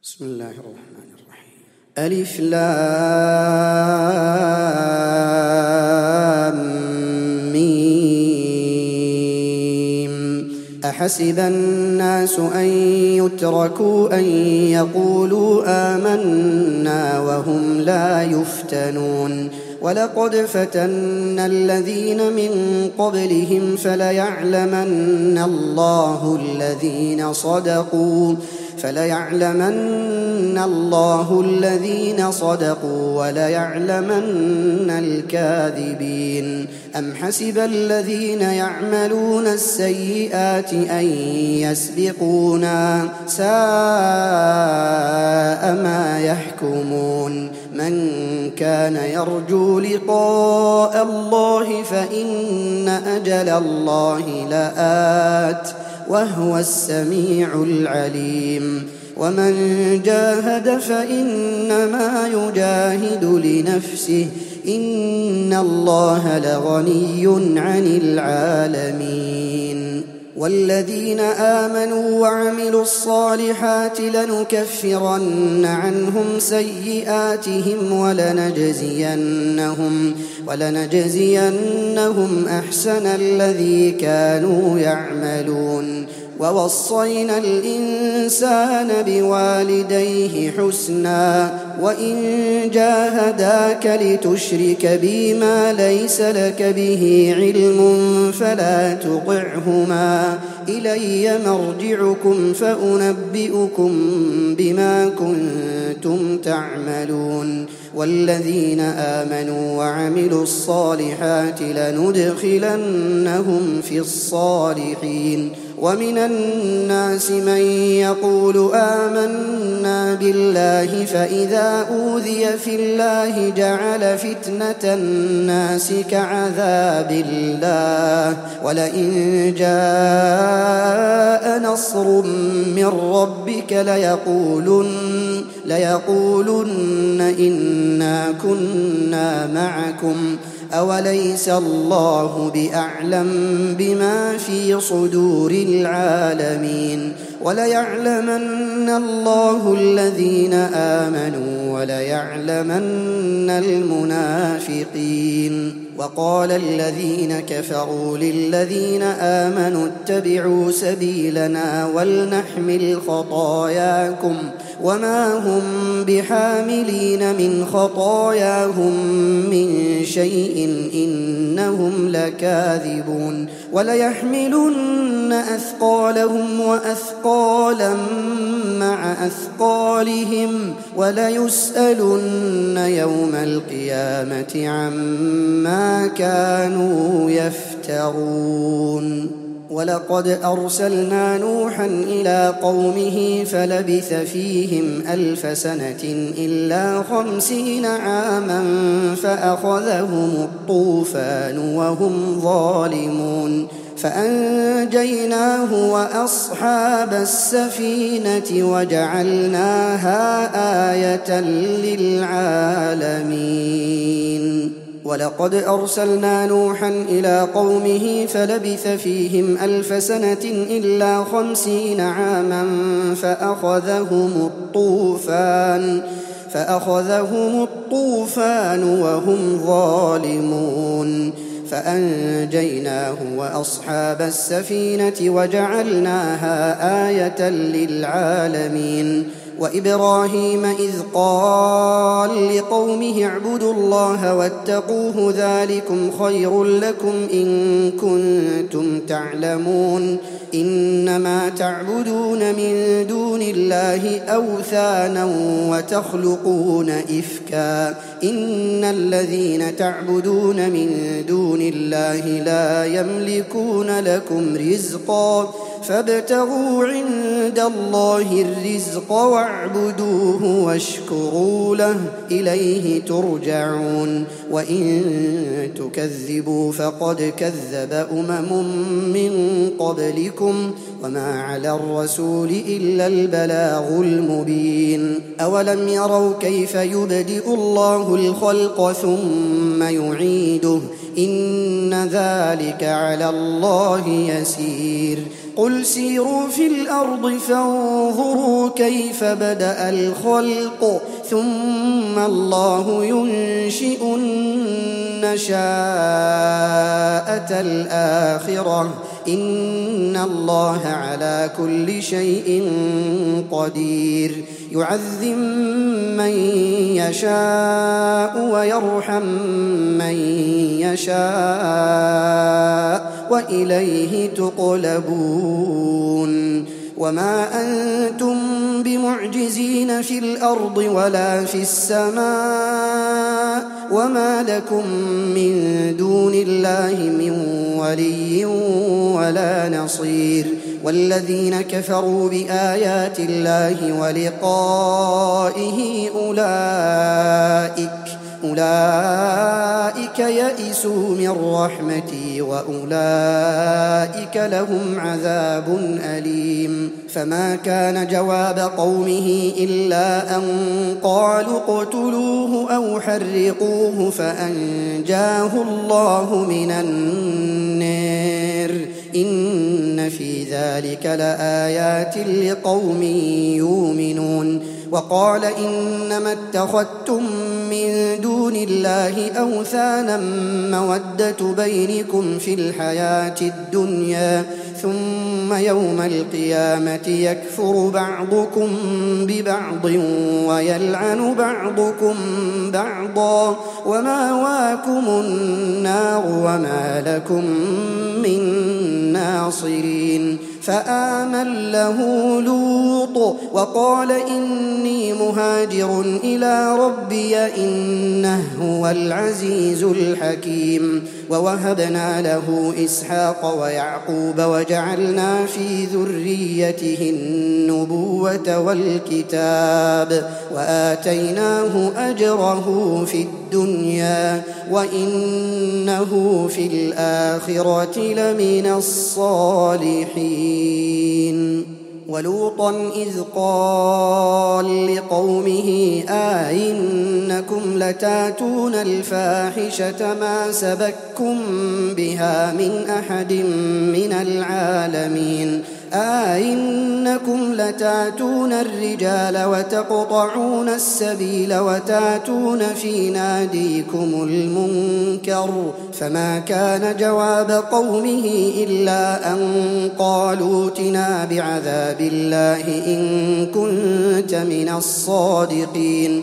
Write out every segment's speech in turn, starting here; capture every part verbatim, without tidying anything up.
بسم الله الرحمن الرحيم. ألف لام ميم. أحسب الناس أن يتركوا أن يقولوا آمنا وهم لا يفتنون ولقد فتنا الذين من قبلهم فليعلمن الله الذين صدقوا فليعلمن الله الذين صدقوا وليعلمن الكاذبين. أم حسب الذين يعملون السيئات أن يسبقونا ساء ما يحكمون. من كان يرجو لقاء الله فإن أجل الله لآت وهو السميع العليم. ومن جاهد فإنما يجاهد لنفسه إن الله لغني عن العالمين. والذين آمنوا وعملوا الصالحات لنكفرن عنهم سيئاتهم ولنجزينهم ولنجزينهم أحسن الذي كانوا يعملون. ووصينا الإنسان بوالديه حسنا وإن جاهداك لتشرك بي ما ليس لك به علم فلا تطعهما إلي مرجعكم فأنبئكم بما كنتم تعملون. والذين آمنوا وعملوا الصالحات لندخلنهم في الصالحين. ومن الناس من يقول آمنا بالله فإذا أوذي في الله جعل فتنة الناس كعذاب الله ولئن جاء نصر من ربك ليقولن ليقولن إنا كنا معكم أوليس الله بأعلم بما في صدور العالمين. وليعلمن الله الذين آمنوا وليعلمن المنافقين. وقال الذين كفروا للذين آمنوا اتبعوا سبيلنا ولنحمل خطاياكم وما هم بحاملين من خطاياهم من شيء إنهم لكاذبون. وليحملن أثقالهم وأثقالا مع أثقالهم وليسألن يوم القيامة عما كانوا يفترون. ولقد أرسلنا نوحا إلى قومه فلبث فيهم ألف سنة إلا خمسين عاما فأخذهم الطوفان وهم ظالمون فأنجيناه وأصحاب السفينة وجعلناها آية للعالمين. ولقد أرسلنا نوحا إلى قومه فلبث فيهم ألف سنة إلا خمسين عاما فأخذهم الطوفان فأخذهم الطوفان وهم ظالمون فأنجيناه وأصحاب السفينة وجعلناها آية للعالمين. وإبراهيم إذ قال لقومه اعبدوا الله واتقوه ذلكم خير لكم إن كنتم تعلمون. إنما تعبدون من دون الله أوثانا وتخلقون إفكا إن الذين تعبدون من دون الله لا يملكون لكم رزقا فابتغوا عند الله الرزق واعبدوه واشكروا له إليه ترجعون. وإن تكذبوا فقد كذب أمم من قبلكم وما على الرسول إلا البلاغ المبين. أولم يروا كيف يبدئ الله الخلق ثم يعيده إن ذلك على الله يسير. قل سيروا في الأرض فانظروا كيف بدأ الخلق ثم الله ينشئ النشاءة الآخرة إن الله على كل شيء قدير يعذب من يشاء ويرحم من يشاء وإليه تقلبون وما أنتم بمعجزين في الأرض ولا في السماء وما لكم من دون الله من ولي ولا نصير والذين كفروا بآيات الله ولقائه أولئك أولئك يئسوا من رحمتي وأولئك لهم عذاب أليم فما كان جواب قومه إلا أن قالوا اقتلوه أو حرقوه فأنجاه الله من النار إن في ذلك لآيات لقوم يؤمنون وقال إنما اتخذتم من دون الله أوثانا مودة بينكم في الحياة الدنيا ثم يوم القيامة يكفر بعضكم ببعض ويلعن بعضكم بعضا ومأواكم النار وما لكم من ناصرين فآمن له لوط وقال إني مهاجر إلى ربي إنه هو العزيز الحكيم ووهبنا له إسحاق ويعقوب وجعلنا في ذريته النبوة والكتاب وآتيناه أجره في الدنيا وإنه في الآخرة لمن الصالحين ولوطا إذ قال لقومه آئنكم لتاتون الفاحشة ما سبككم بها من أحد من العالمين آئنكم لتاتون الرجال وتقطعون السبيل وتاتون في ناديكم المنكر فما كان جواب قومه إلا أن قالوا ائتنا بعذاب الله إن كنت من الصادقين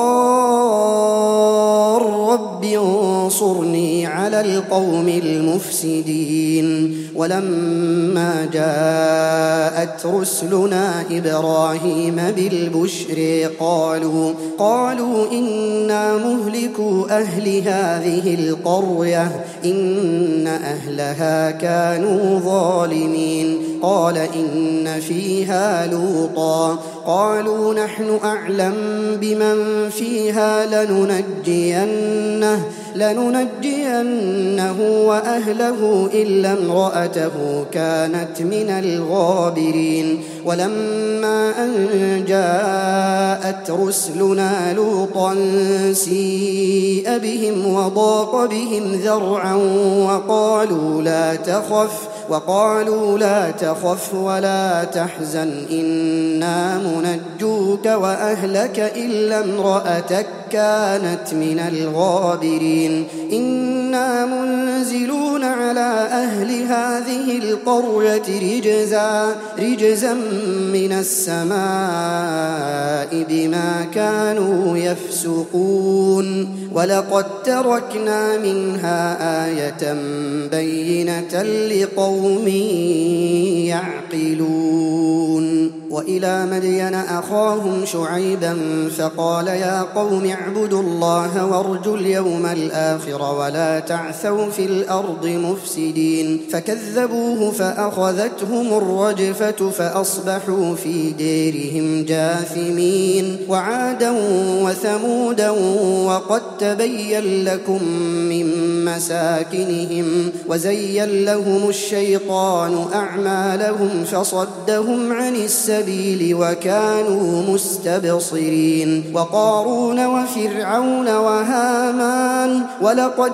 قال رب انصرني على القوم المفسدين ولما جاءت رسلنا إبراهيم بالبشر قالوا قالوا إنا مهلكو أهل هذه القرية إن أهلها كانوا ظالمين قال إن فيها لوطا قالوا نحن أعلم بمن فيها لننجينه لننجينه وأهله إلا امرأته كانت من الغابرين ولما أن جاءت رسلنا لوطا سيء بهم وضاق بهم ذرعا وقالوا لا تخف وقالوا لا تخف ولا تحزن إنا منجوك وأهلك إلا امرأتك كانت من الغابرين إنا منزلون على أهل هذه القرية رجزا رجزا من السماء بما كانوا يفسقون ولقد تركنا منها آية بينة لقوم يعقلون وإلى مدين أخاهم شعيبا فقال يا قوم اعبدوا الله وارجوا اليوم الآخر ولا تعثوا في الأرض مفسدين فكذبوه فأخذتهم الرجفة فأصبحوا في ديرهم جاثمين وعادا وثمودا وقد تبين لكم من مساكنهم وزين لهم الشيطان أعمالهم فصدهم عن السبيل السبيل وكانوا مستبصرين وقارون وفرعون وهامان ولقد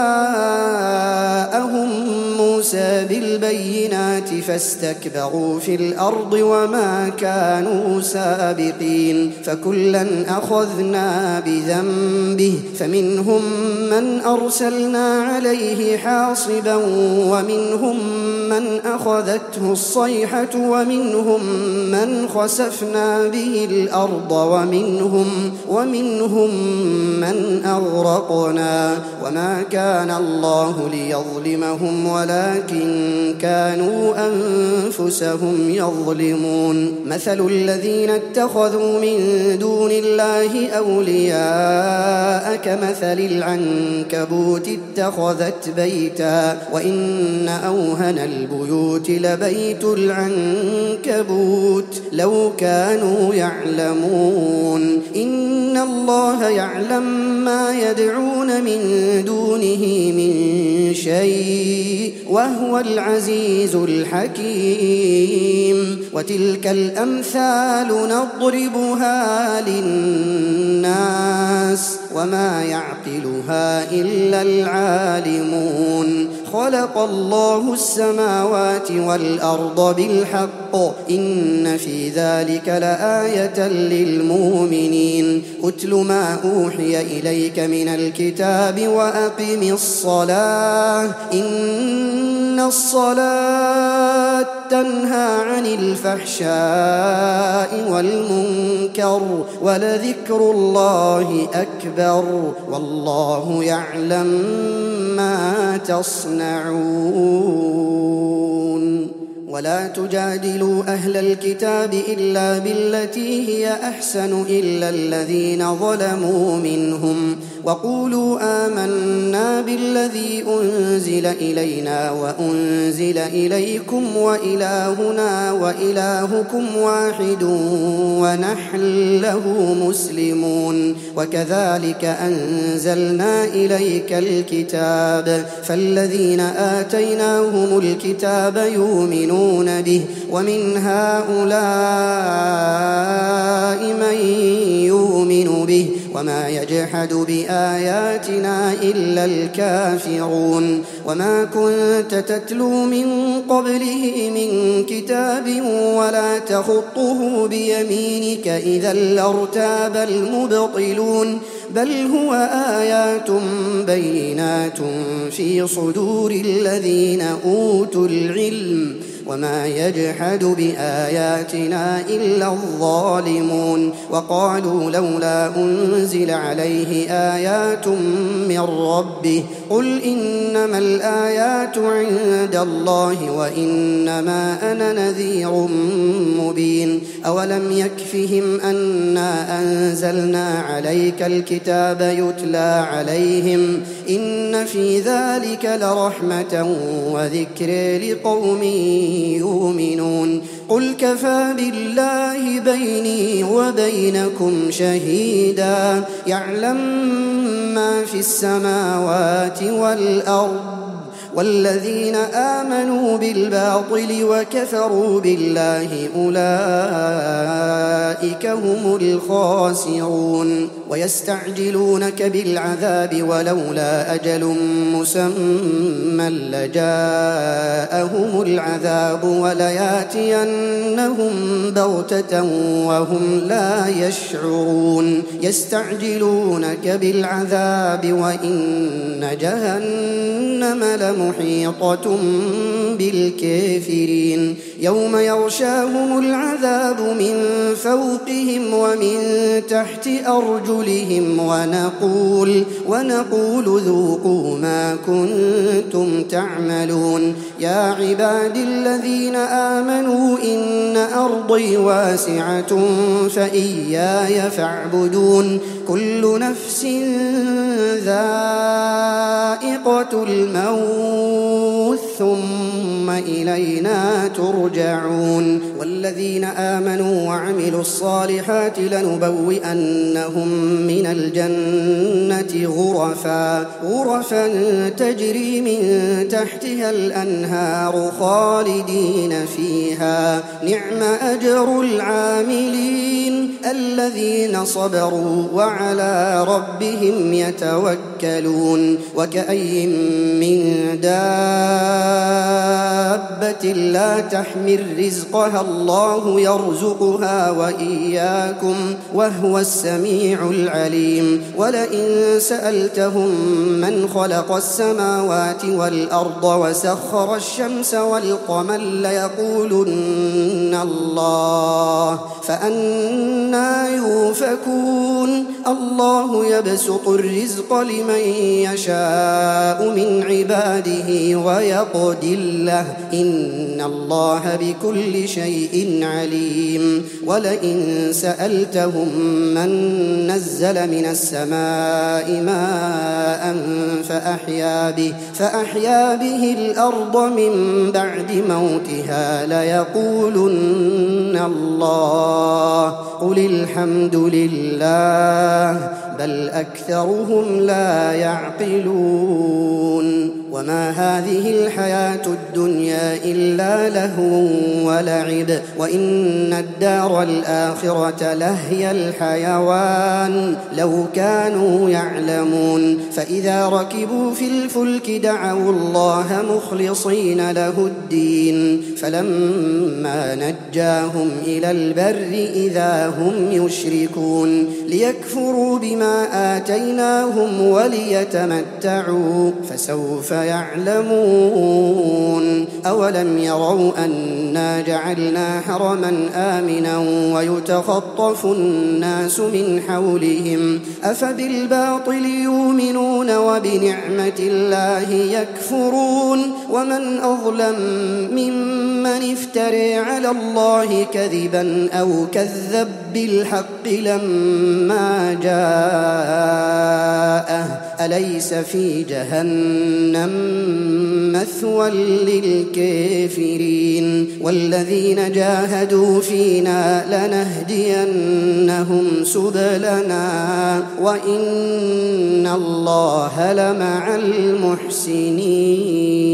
جاءهم موسى بالبينات فاستكبروا في الأرض وما كانوا سابقين فكلا أخذنا بذنبه فمنهم من أرسلنا عليه حاصبا ومنهم من أخذته الصيحة ومنهم من خسفنا به الأرض ومنهم, ومنهم من أغرقنا وما كان الله ليظلمهم ولكن كانوا أنفسهم يظلمون مثل الذين اتخذوا من دون الله أولياء كمثل العنكبوت اتخذت بيتا وإن أوهن البيوت لبيت العنكبوت لو كانوا يعلمون إن الله يعلم ما يدعون من دونه من شيء وهو العزيز الحكيم وتلك الأمثال نضربها للناس وما يعقلها إلا العالمون خلق الله السماوات والأرض بالحق إن في ذلك لآية للمؤمنين أتل ما أوحي إليك من الكتاب وأقم الصلاة إن الصلاة تنهى عن الفحشاء والمنكر ولذكر الله أكبر والله يعلم ما تصنعون ولا تجادلوا أهل الكتاب إلا بالتي هي أحسن إلا الذين ظلموا منهم وقولوا آمنا بالذي أنزل إلينا وأنزل إليكم وإلهنا وإلهكم واحد ونحن له مسلمون وكذلك أنزلنا إليك الكتاب فالذين آتيناهم الكتاب يؤمنون به ومن هؤلاء من يؤمن به وما يجحد بآياتنا إلا الكافرون وما كنت تتلو من قبله من كتاب ولا تخطه بيمينك إذا لارتاب المبطلون بل هو آيات بينات في صدور الذين أوتوا العلم وما يجحد بآياتنا إلا الظالمون وقالوا لولا أنزل عليه آيات من ربه قل إنما الآيات عند الله وإنما أنا نذير مبين أولم يكفهم أنا أنزلنا عليك الكتاب يتلى عليهم إن في ذلك لرحمة وذكر لقوم يؤمنون قل كفى بالله بيني وبينكم شهيدا يعلم ما في السماوات والأرض والذين آمنوا بالباطل وكفروا بالله أولئك هم الخاسرون ويستعجلونك بالعذاب ولولا أجل مسمى لجاءهم العذاب ولياتينهم بغتة وهم لا يشعرون يستعجلونك بالعذاب وإن جهنم لمحيطة بالكافرين يوم يغشاهم العذاب من فوقهم ومن تحت أرجلهم ونقول, ونقول ذوقوا ما كنتم تعملون يا عبادي الذين آمنوا إن أرضي واسعة فإياي فاعبدون كل نفس ذائقة الموت ثم إلينا ترجعون والذين آمنوا وعملوا الصالحات لنبوئنهم من الجنة غرفا غرفا تجري من تحتها الأنهار خالدين فيها نعم أجر العاملين الذين صبروا وعلى ربهم يتوكلون وكأي من دابة لا تحمل رزقها الله يرزقها وإياكم وهو السميع العليم ولئن سألتهم من خلق السماوات والأرض وسخر الشمس والقمر ليقولن الله فأنى يؤفكون الله يبسط الرزق لمن يشاء من عباده ويقدر له إن الله بكل شيء عليم ولئن سألتهم من نزل من السماء ماء فأحيا به, فأحيا به الأرض من بعد موتها ليقولن الله قل الحمد لله بل أكثرهم لا يعقلون وما هذه الحياة الدنيا إلا لهو ولعب وإن الدار الآخرة لهي الحيوان لو كانوا يعلمون فإذا ركبوا في الفلك دعوا الله مخلصين له الدين فلما نجاهم إلى البر إذا هم يشركون ليكفروا بما آتيناهم وليتمتعوا فسوف يعلمون أولم يروا أنا جعلنا حرما آمنا ويتخطف الناس من حولهم أفبالباطل يؤمنون وبنعمة الله يكفرون ومن أظلم ممن افترى على الله كذبا أو كذب بالحق لما جاءه أليس في جهنم مثوى للكافرين والذين جاهدوا فينا لنهدينهم سبلنا وإن الله لمع المحسنين.